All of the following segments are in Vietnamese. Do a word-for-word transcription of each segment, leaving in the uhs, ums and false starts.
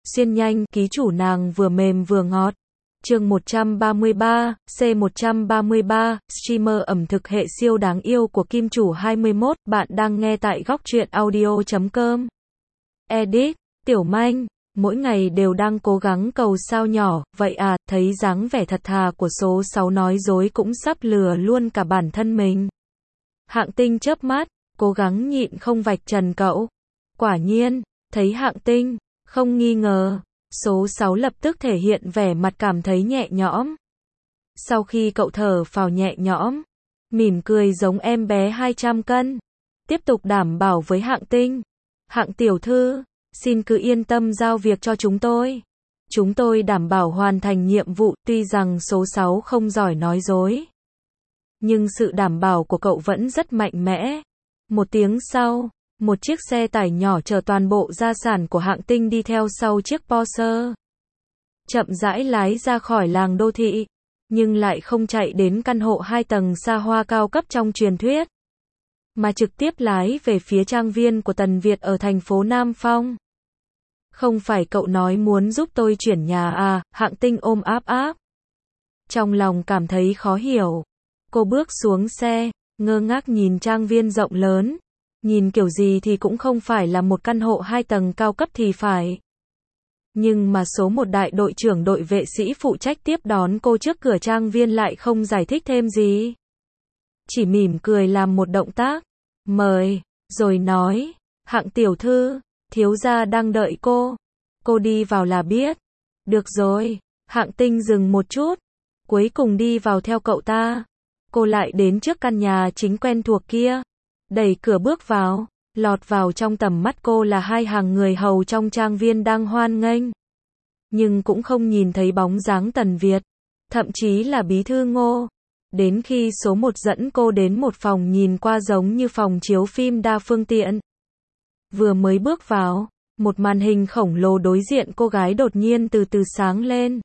xuyên nhanh, ký chủ nàng vừa mềm vừa ngọt. Chương một trăm ba mươi ba, C một trăm ba mươi ba, streamer ẩm thực hệ siêu đáng yêu của Kim Chủ hai mươi mốt, bạn đang nghe tại góc truyện audio chấm com. Edit, Tiểu Manh, mỗi ngày đều đang cố gắng cầu sao nhỏ, vậy à, thấy dáng vẻ thật thà của số sáu nói dối cũng sắp lừa luôn cả bản thân mình. Hạng Tinh chớp mắt, cố gắng nhịn không vạch trần cậu. Quả nhiên, thấy Hạng Tinh, không nghi ngờ, số sáu lập tức thể hiện vẻ mặt cảm thấy nhẹ nhõm. Sau khi cậu thở phào nhẹ nhõm, mỉm cười giống em bé hai trăm cân, tiếp tục đảm bảo với Hạng Tinh. Hạng tiểu thư, xin cứ yên tâm giao việc cho chúng tôi. Chúng tôi đảm bảo hoàn thành nhiệm vụ, tuy rằng số sáu không giỏi nói dối. Nhưng sự đảm bảo của cậu vẫn rất mạnh mẽ. Một tiếng sau, một chiếc xe tải nhỏ chở toàn bộ gia sản của Hạng Tinh đi theo sau chiếc Porsche. Chậm rãi lái ra khỏi làng đô thị, nhưng lại không chạy đến căn hộ hai tầng xa hoa cao cấp trong truyền thuyết, mà trực tiếp lái về phía trang viên của Tần Việt ở thành phố Nam Phong. Không phải cậu nói muốn giúp tôi chuyển nhà à? Hạng Tinh ôm áp áp. Trong lòng cảm thấy khó hiểu. Cô bước xuống xe, ngơ ngác nhìn trang viên rộng lớn. Nhìn kiểu gì thì cũng không phải là một căn hộ hai tầng cao cấp thì phải. Nhưng mà số một đại đội trưởng đội vệ sĩ phụ trách tiếp đón cô trước cửa trang viên lại không giải thích thêm gì. Chỉ mỉm cười làm một động tác, mời, rồi nói, Hạng tiểu thư, thiếu gia đang đợi cô. Cô đi vào là biết. Được rồi, Hạng Tinh dừng một chút, cuối cùng đi vào theo cậu ta. Cô lại đến trước căn nhà chính quen thuộc kia. Đẩy cửa bước vào, lọt vào trong tầm mắt cô là hai hàng người hầu trong trang viên đang hoan nghênh. Nhưng cũng không nhìn thấy bóng dáng Tần Việt, thậm chí là bí thư Ngô. Đến khi số một dẫn cô đến một phòng nhìn qua giống như phòng chiếu phim đa phương tiện. Vừa mới bước vào, một màn hình khổng lồ đối diện cô gái đột nhiên từ từ sáng lên.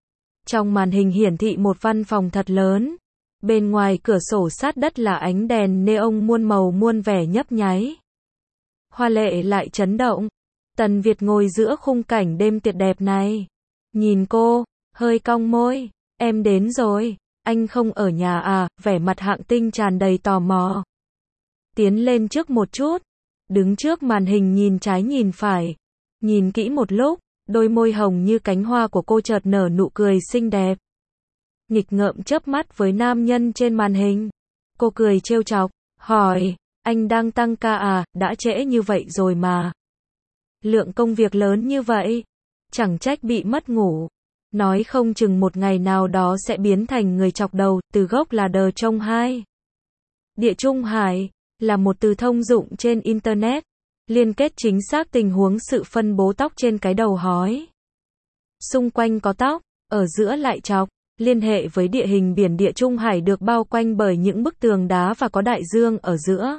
Trong màn hình hiển thị một văn phòng thật lớn. Bên ngoài cửa sổ sát đất là ánh đèn neon muôn màu muôn vẻ nhấp nháy. Hoa lệ lại chấn động. Tần Việt ngồi giữa khung cảnh đêm tuyệt đẹp này. Nhìn cô, hơi cong môi. Em đến rồi, anh không ở nhà à? Vẻ mặt Hạng Tinh tràn đầy tò mò. Tiến lên trước một chút. Đứng trước màn hình nhìn trái nhìn phải. Nhìn kỹ một lúc, đôi môi hồng như cánh hoa của cô chợt nở nụ cười xinh đẹp. Nghịch ngợm chớp mắt với nam nhân trên màn hình. Cô cười trêu chọc, hỏi, anh đang tăng ca à? Đã trễ như vậy rồi mà. Lượng công việc lớn như vậy, chẳng trách bị mất ngủ. Nói không chừng một ngày nào đó sẽ biến thành người chọc đầu, từ gốc là đờ trông hai. Địa Trung Hải là một từ thông dụng trên Internet, liên kết chính xác tình huống sự phân bố tóc trên cái đầu hói. Xung quanh có tóc, ở giữa lại chọc. Liên hệ với địa hình biển Địa Trung Hải được bao quanh bởi những bức tường đá và có đại dương ở giữa.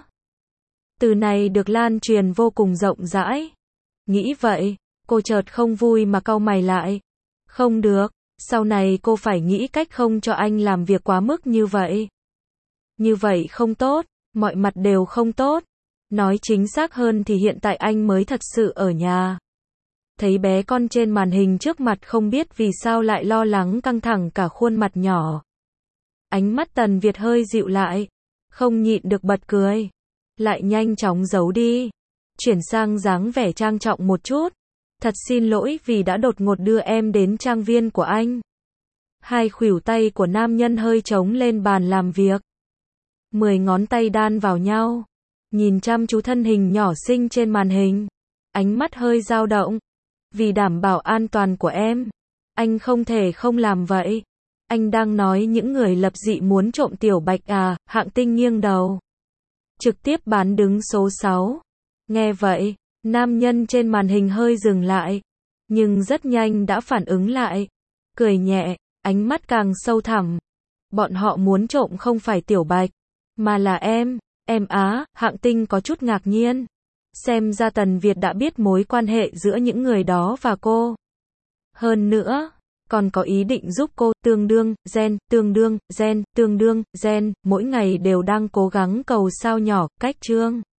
Từ này được lan truyền vô cùng rộng rãi. Nghĩ vậy, cô chợt không vui mà cau mày lại. Không được, sau này cô phải nghĩ cách không cho anh làm việc quá mức như vậy. Như vậy không tốt, mọi mặt đều không tốt. Nói chính xác hơn thì hiện tại anh mới thật sự ở nhà. Thấy bé con trên màn hình trước mặt không biết vì sao lại lo lắng căng thẳng cả khuôn mặt nhỏ. Ánh mắt Tần Việt hơi dịu lại, không nhịn được bật cười. Lại nhanh chóng giấu đi. Chuyển sang dáng vẻ trang trọng một chút. Thật xin lỗi vì đã đột ngột đưa em đến trang viên của anh. Hai khuỷu tay của nam nhân hơi trống lên bàn làm việc. Mười ngón tay đan vào nhau. Nhìn chăm chú thân hình nhỏ xinh trên màn hình. Ánh mắt hơi dao động. Vì đảm bảo an toàn của em, anh không thể không làm vậy. Anh đang nói những người lập dị muốn trộm Tiểu Bạch à? Hạng Tinh nghiêng đầu. Trực tiếp bán đứng số sáu. Nghe vậy, nam nhân trên màn hình hơi dừng lại. Nhưng rất nhanh đã phản ứng lại. Cười nhẹ, ánh mắt càng sâu thẳm. Bọn họ muốn trộm không phải Tiểu Bạch, mà là em. Em á? Hạng Tinh có chút ngạc nhiên. Xem ra Tần Việt đã biết mối quan hệ giữa những người đó và cô. Hơn nữa, còn có ý định giúp cô, tương đương, gen, tương đương, gen, tương đương, gen, mỗi ngày đều đang cố gắng cầu sao nhỏ, cách chương.